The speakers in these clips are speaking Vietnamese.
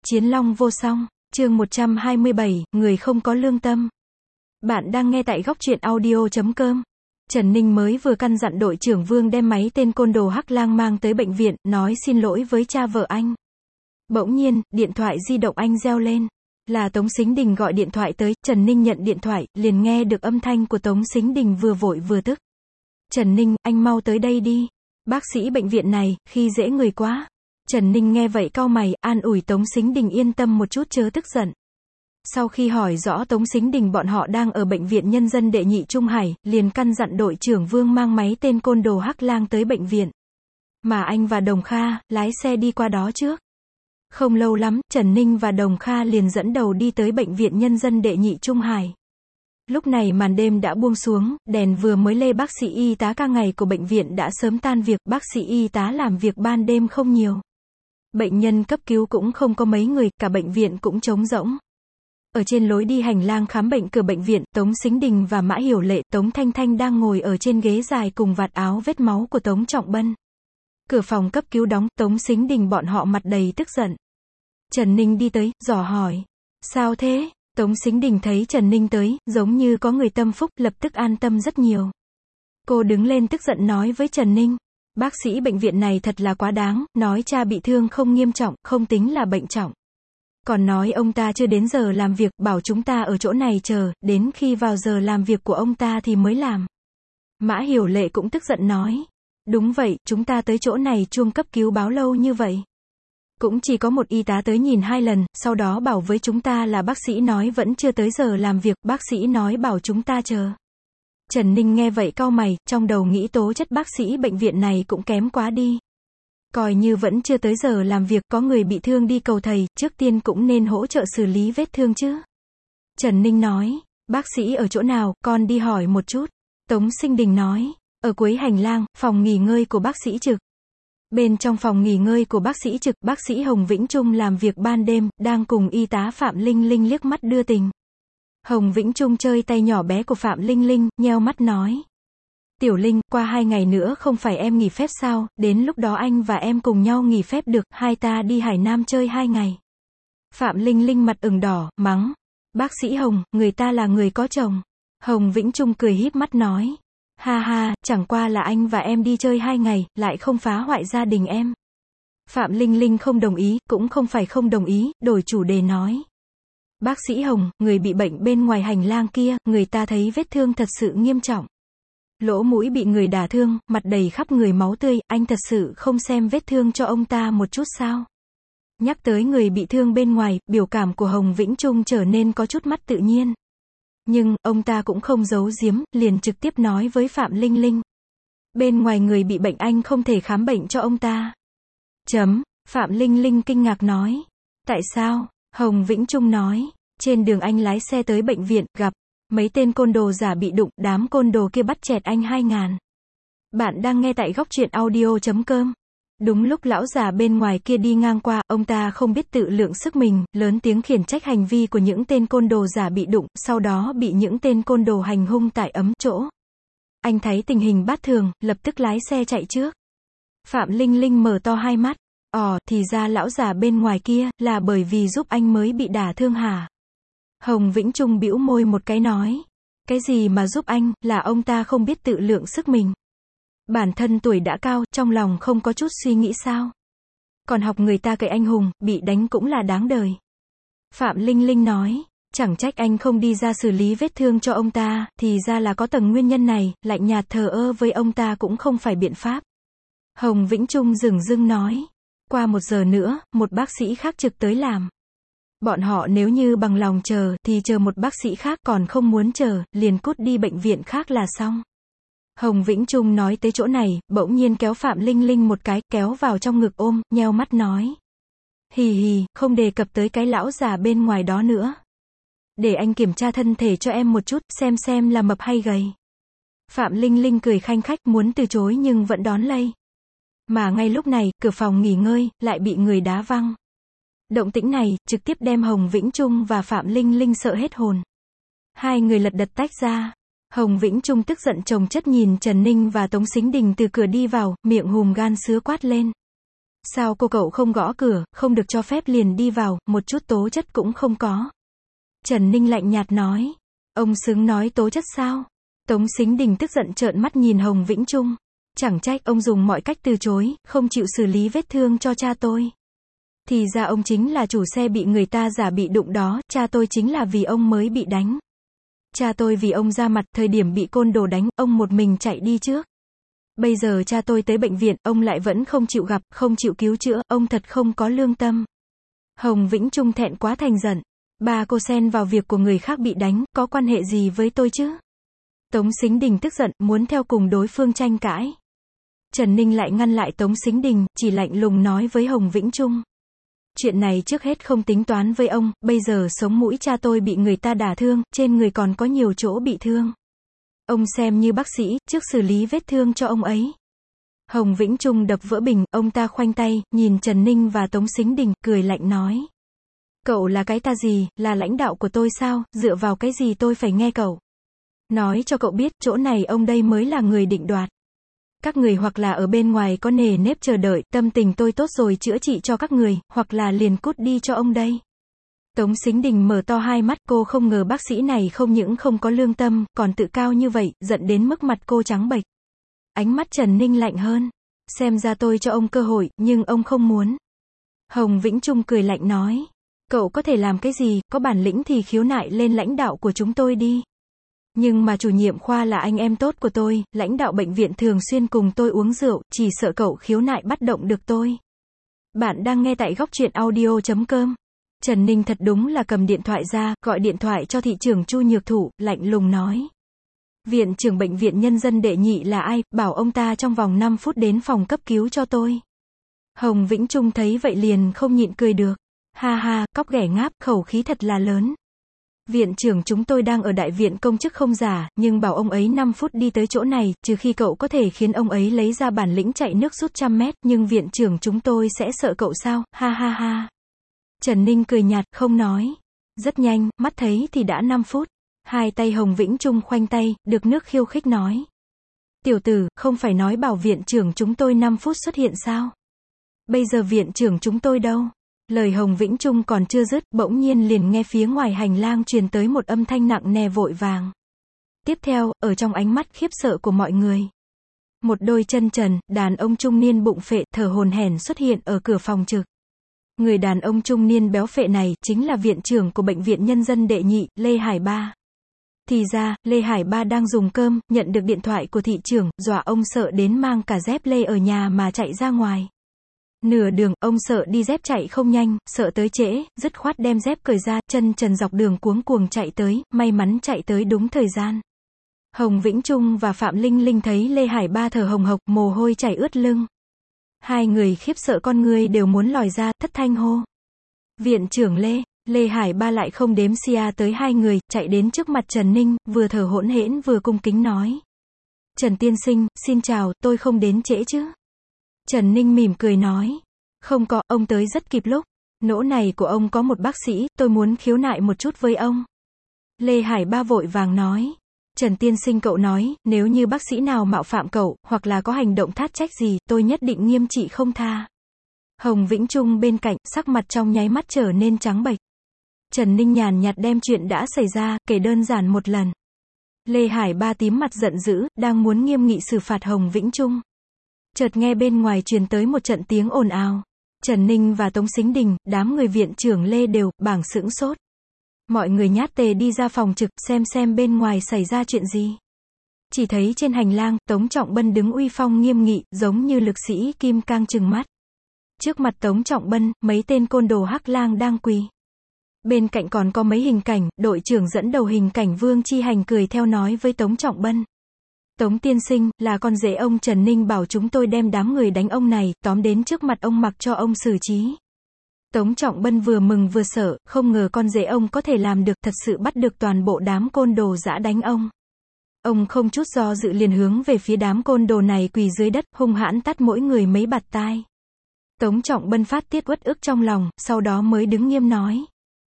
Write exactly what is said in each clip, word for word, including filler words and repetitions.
Chiến Long vô song, chương một trăm hai mươi bảy, người không có lương tâm. Bạn đang nghe tại góc truyện audio chấm com. Trần Ninh mới vừa căn dặn đội trưởng Vương đem máy tên côn đồ Hắc Lang mang tới bệnh viện, nói xin lỗi với cha vợ anh. Bỗng nhiên, điện thoại di động anh reo lên. Là Tống Sính Đình gọi điện thoại tới, Trần Ninh nhận điện thoại, liền nghe được âm thanh của Tống Sính Đình vừa vội vừa tức. Trần Ninh, anh mau tới đây đi. Bác sĩ bệnh viện này, khi dễ người quá. Trần Ninh nghe vậy cau mày, an ủi Tống Sính Đình yên tâm một chút chớ tức giận. Sau khi hỏi rõ Tống Sính Đình bọn họ đang ở bệnh viện nhân dân đệ nhị Trung Hải, liền căn dặn đội trưởng Vương mang máy tên côn đồ Hắc Lang tới bệnh viện. Mà anh và Đồng Kha, lái xe đi qua đó trước. Không lâu lắm, Trần Ninh và Đồng Kha liền dẫn đầu đi tới bệnh viện nhân dân đệ nhị Trung Hải. Lúc này màn đêm đã buông xuống, đèn vừa mới lê, bác sĩ y tá ca ngày của bệnh viện đã sớm tan việc, bác sĩ y tá làm việc ban đêm không nhiều. Bệnh nhân cấp cứu cũng không có mấy người, cả bệnh viện cũng trống rỗng. Ở trên lối đi hành lang khám bệnh cửa bệnh viện, Tống Sính Đình và Mã Hiểu Lệ, Tống Thanh Thanh đang ngồi ở trên ghế dài cùng vạt áo vết máu của Tống Trọng Bân. Cửa phòng cấp cứu đóng, Tống Sính Đình bọn họ mặt đầy tức giận. Trần Ninh đi tới, dò hỏi. Sao thế? Tống Sính Đình thấy Trần Ninh tới, giống như có người tâm phúc, lập tức an tâm rất nhiều. Cô đứng lên tức giận nói với Trần Ninh. Bác sĩ bệnh viện này thật là quá đáng, nói cha bị thương không nghiêm trọng, không tính là bệnh trọng. Còn nói ông ta chưa đến giờ làm việc, bảo chúng ta ở chỗ này chờ, đến khi vào giờ làm việc của ông ta thì mới làm. Mã Hiểu Lệ cũng tức giận nói. Đúng vậy, chúng ta tới chỗ này chuông cấp cứu báo lâu như vậy. Cũng chỉ có một y tá tới nhìn hai lần, sau đó bảo với chúng ta là bác sĩ nói vẫn chưa tới giờ làm việc, bác sĩ nói bảo chúng ta chờ. Trần Ninh nghe vậy cau mày, trong đầu nghĩ tố chất bác sĩ bệnh viện này cũng kém quá đi. Coi như vẫn chưa tới giờ làm việc, có người bị thương đi cầu thầy, trước tiên cũng nên hỗ trợ xử lý vết thương chứ. Trần Ninh nói, bác sĩ ở chỗ nào, con đi hỏi một chút. Tống Sính Đình nói, ở cuối hành lang, phòng nghỉ ngơi của bác sĩ trực. Bên trong phòng nghỉ ngơi của bác sĩ trực, bác sĩ Hồng Vĩnh Trung làm việc ban đêm, đang cùng y tá Phạm Linh Linh liếc mắt đưa tình. Hồng Vĩnh Trung chơi tay nhỏ bé của Phạm Linh Linh, nheo mắt nói. Tiểu Linh, qua hai ngày nữa không phải em nghỉ phép sao, đến lúc đó anh và em cùng nhau nghỉ phép được, hai ta đi Hải Nam chơi hai ngày. Phạm Linh Linh mặt ửng đỏ, mắng. Bác sĩ Hồng, người ta là người có chồng. Hồng Vĩnh Trung cười híp mắt nói. Ha ha, chẳng qua là anh và em đi chơi hai ngày, lại không phá hoại gia đình em. Phạm Linh Linh không đồng ý, cũng không phải không đồng ý, đổi chủ đề nói. Bác sĩ Hồng, người bị bệnh bên ngoài hành lang kia, người ta thấy vết thương thật sự nghiêm trọng. Lỗ mũi bị người đả thương, mặt đầy khắp người máu tươi, anh thật sự không xem vết thương cho ông ta một chút sao? Nhắc tới người bị thương bên ngoài, biểu cảm của Hồng Vĩnh Trung trở nên có chút mất tự nhiên. Nhưng, ông ta cũng không giấu giếm, liền trực tiếp nói với Phạm Linh Linh. Bên ngoài người bị bệnh anh không thể khám bệnh cho ông ta. Chấm, Phạm Linh Linh kinh ngạc nói. Tại sao? Hồng Vĩnh Trung nói. Trên đường anh lái xe tới bệnh viện, gặp mấy tên côn đồ giả bị đụng, đám côn đồ kia bắt chẹt anh hai ngàn. Bạn đang nghe tại góc truyện audio chấm com. Đúng lúc lão già bên ngoài kia đi ngang qua, ông ta không biết tự lượng sức mình, lớn tiếng khiển trách hành vi của những tên côn đồ giả bị đụng, sau đó bị những tên côn đồ hành hung tại ấm chỗ. Anh thấy tình hình bát thường, lập tức lái xe chạy trước. Phạm Linh Linh mở to hai mắt. Ồ, thì ra lão già bên ngoài kia, là bởi vì giúp anh mới bị đả thương hả? Hồng Vĩnh Trung bĩu môi một cái nói. Cái gì mà giúp anh, là ông ta không biết tự lượng sức mình. Bản thân tuổi đã cao, trong lòng không có chút suy nghĩ sao? Còn học người ta cậy anh hùng, bị đánh cũng là đáng đời. Phạm Linh Linh nói, chẳng trách anh không đi ra xử lý vết thương cho ông ta, thì ra là có tầng nguyên nhân này, lạnh nhạt thờ ơ với ông ta cũng không phải biện pháp. Hồng Vĩnh Trung dửng dưng nói, qua một giờ nữa, một bác sĩ khác trực tới làm. Bọn họ nếu như bằng lòng chờ, thì chờ một bác sĩ khác, còn không muốn chờ, liền cút đi bệnh viện khác là xong. Hồng Vĩnh Trung nói tới chỗ này, bỗng nhiên kéo Phạm Linh Linh một cái, kéo vào trong ngực ôm, nheo mắt nói. Hì hì, không đề cập tới cái lão già bên ngoài đó nữa. Để anh kiểm tra thân thể cho em một chút, xem xem là mập hay gầy. Phạm Linh Linh cười khanh khách muốn từ chối nhưng vẫn đón lấy. Mà ngay lúc này, cửa phòng nghỉ ngơi, lại bị người đá văng. Động tĩnh này, trực tiếp đem Hồng Vĩnh Trung và Phạm Linh Linh sợ hết hồn. Hai người lật đật tách ra. Hồng Vĩnh Trung tức giận chồng chất nhìn Trần Ninh và Tống Sính Đình từ cửa đi vào, miệng hùm gan sứa quát lên. Sao cô cậu không gõ cửa, không được cho phép liền đi vào, một chút tố chất cũng không có. Trần Ninh lạnh nhạt nói. Ông xứng nói tố chất sao? Tống Sính Đình tức giận trợn mắt nhìn Hồng Vĩnh Trung. Chẳng trách ông dùng mọi cách từ chối, không chịu xử lý vết thương cho cha tôi. Thì ra ông chính là chủ xe bị người ta giả bị đụng đó, cha tôi chính là vì ông mới bị đánh. Cha tôi vì ông ra mặt, thời điểm bị côn đồ đánh, ông một mình chạy đi trước. Bây giờ cha tôi tới bệnh viện, ông lại vẫn không chịu gặp, không chịu cứu chữa, ông thật không có lương tâm. Hồng Vĩnh Trung thẹn quá thành giận. Bà cô xen vào việc của người khác bị đánh, có quan hệ gì với tôi chứ? Tống Sính Đình tức giận, muốn theo cùng đối phương tranh cãi. Trần Ninh lại ngăn lại Tống Sính Đình, chỉ lạnh lùng nói với Hồng Vĩnh Trung. Chuyện này trước hết không tính toán với ông, bây giờ sống mũi cha tôi bị người ta đả thương, trên người còn có nhiều chỗ bị thương. Ông xem như bác sĩ, trước xử lý vết thương cho ông ấy. Hồng Vĩnh Trung đập vỡ bình, ông ta khoanh tay, nhìn Trần Ninh và Tống Sính Đình, cười lạnh nói. Cậu là cái ta gì, là lãnh đạo của tôi sao, dựa vào cái gì tôi phải nghe cậu? Nói cho cậu biết, chỗ này ông đây mới là người định đoạt. Các người hoặc là ở bên ngoài có nề nếp chờ đợi, tâm tình tôi tốt rồi chữa trị cho các người, hoặc là liền cút đi cho ông đây. Tống Sính Đình mở to hai mắt, cô không ngờ bác sĩ này không những không có lương tâm, còn tự cao như vậy, giận đến mức mặt cô trắng bệch. Ánh mắt Trần Ninh lạnh hơn. Xem ra tôi cho ông cơ hội, nhưng ông không muốn. Hồng Vĩnh Trung cười lạnh nói. Cậu có thể làm cái gì, có bản lĩnh thì khiếu nại lên lãnh đạo của chúng tôi đi. Nhưng mà chủ nhiệm khoa là anh em tốt của tôi, lãnh đạo bệnh viện thường xuyên cùng tôi uống rượu, chỉ sợ cậu khiếu nại bắt động được tôi. Bạn đang nghe tại góc truyện audio chấm com. Trần Ninh thật đúng là cầm điện thoại ra, gọi điện thoại cho thị trưởng Chu Nhược Thụ, lạnh lùng nói. Viện trưởng bệnh viện nhân dân đệ nhị là ai, bảo ông ta trong vòng năm phút đến phòng cấp cứu cho tôi. Hồng Vĩnh Trung thấy vậy liền không nhịn cười được. Ha ha, cóc ghẻ ngáp, khẩu khí thật là lớn. Viện trưởng chúng tôi đang ở đại viện công chức không giả, nhưng bảo ông ấy năm phút đi tới chỗ này, trừ khi cậu có thể khiến ông ấy lấy ra bản lĩnh chạy nước rút trăm mét, nhưng viện trưởng chúng tôi sẽ sợ cậu sao, ha ha ha. Trần Ninh cười nhạt, không nói. Rất nhanh, mắt thấy thì đã năm phút. Hai tay Hồng Vĩnh Trung khoanh tay, được nước khiêu khích nói. Tiểu tử, không phải nói bảo viện trưởng chúng tôi năm phút xuất hiện sao? Bây giờ viện trưởng chúng tôi đâu? Lời Hồng Vĩnh Trung còn chưa dứt, bỗng nhiên liền nghe phía ngoài hành lang truyền tới một âm thanh nặng nề vội vàng. Tiếp theo, ở trong ánh mắt khiếp sợ của mọi người. Một đôi chân trần, đàn ông trung niên bụng phệ, thở hổn hển xuất hiện ở cửa phòng trực. Người đàn ông trung niên béo phệ này, chính là viện trưởng của bệnh viện nhân dân đệ nhị, Lê Hải Ba. Thì ra, Lê Hải Ba đang dùng cơm, nhận được điện thoại của thị trưởng, dọa ông sợ đến mang cả dép lê ở nhà mà chạy ra ngoài. Nửa đường, ông sợ đi dép chạy không nhanh, sợ tới trễ, dứt khoát đem dép cởi ra, chân trần dọc đường cuống cuồng chạy tới, may mắn chạy tới đúng thời gian. Hồng Vĩnh Trung và Phạm Linh Linh thấy Lê Hải Ba thở hồng hộc, mồ hôi chảy ướt lưng. Hai người khiếp sợ con người đều muốn lòi ra, thất thanh hô. Viện trưởng Lê, Lê Hải Ba lại không đếm xia tới hai người, chạy đến trước mặt Trần Ninh, vừa thở hỗn hển vừa cung kính nói. Trần tiên sinh, xin chào, tôi không đến trễ chứ? Trần Ninh mỉm cười nói. Không có, ông tới rất kịp lúc. Nỗ này của ông có một bác sĩ, tôi muốn khiếu nại một chút với ông. Lê Hải Ba vội vàng nói. Trần tiên sinh cậu nói, nếu như bác sĩ nào mạo phạm cậu, hoặc là có hành động thát trách gì, tôi nhất định nghiêm trị không tha. Hồng Vĩnh Trung bên cạnh, sắc mặt trong nháy mắt trở nên trắng bệch. Trần Ninh nhàn nhạt đem chuyện đã xảy ra, kể đơn giản một lần. Lê Hải Ba tím mặt giận dữ, đang muốn nghiêm nghị xử phạt Hồng Vĩnh Trung. Chợt nghe bên ngoài truyền tới một trận tiếng ồn ào. Trần Ninh và Tống Sính Đình, đám người viện trưởng Lê đều, bảng sững sốt. Mọi người nhát tề đi ra phòng trực, xem xem bên ngoài xảy ra chuyện gì. Chỉ thấy trên hành lang, Tống Trọng Bân đứng uy phong nghiêm nghị, giống như lực sĩ kim cang trừng mắt. Trước mặt Tống Trọng Bân, mấy tên côn đồ hắc lang đang quỳ. Bên cạnh còn có mấy hình cảnh, đội trưởng dẫn đầu hình cảnh Vương Chi Hành cười theo nói với Tống Trọng Bân. Tống tiên sinh, là con rể ông Trần Ninh bảo chúng tôi đem đám người đánh ông này, tóm đến trước mặt ông mặc cho ông xử trí. Tống Trọng Bân vừa mừng vừa sợ, không ngờ con rể ông có thể làm được, thật sự bắt được toàn bộ đám côn đồ dã đánh ông. Ông không chút do dự liền hướng về phía đám côn đồ này quỳ dưới đất, hung hãn tát mỗi người mấy bạt tai. Tống Trọng Bân phát tiết uất ức trong lòng, sau đó mới đứng nghiêm nói.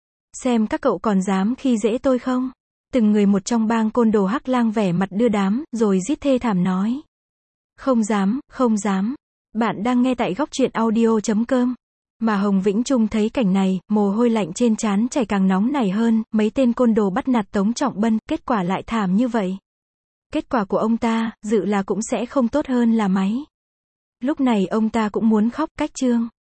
Xem các cậu còn dám khi dễ tôi không? Từng người một trong bang côn đồ hắc lang vẻ mặt đưa đám, rồi rít thê thảm nói. Không dám, không dám. Bạn đang nghe tại góc truyện audio chấm com. Mà Hồng Vĩnh Trung thấy cảnh này, mồ hôi lạnh trên trán chảy càng nóng nảy hơn, mấy tên côn đồ bắt nạt Tống Trọng Bân, kết quả lại thảm như vậy. Kết quả của ông ta, dự là cũng sẽ không tốt hơn là mấy. Lúc này ông ta cũng muốn khóc, cách trương.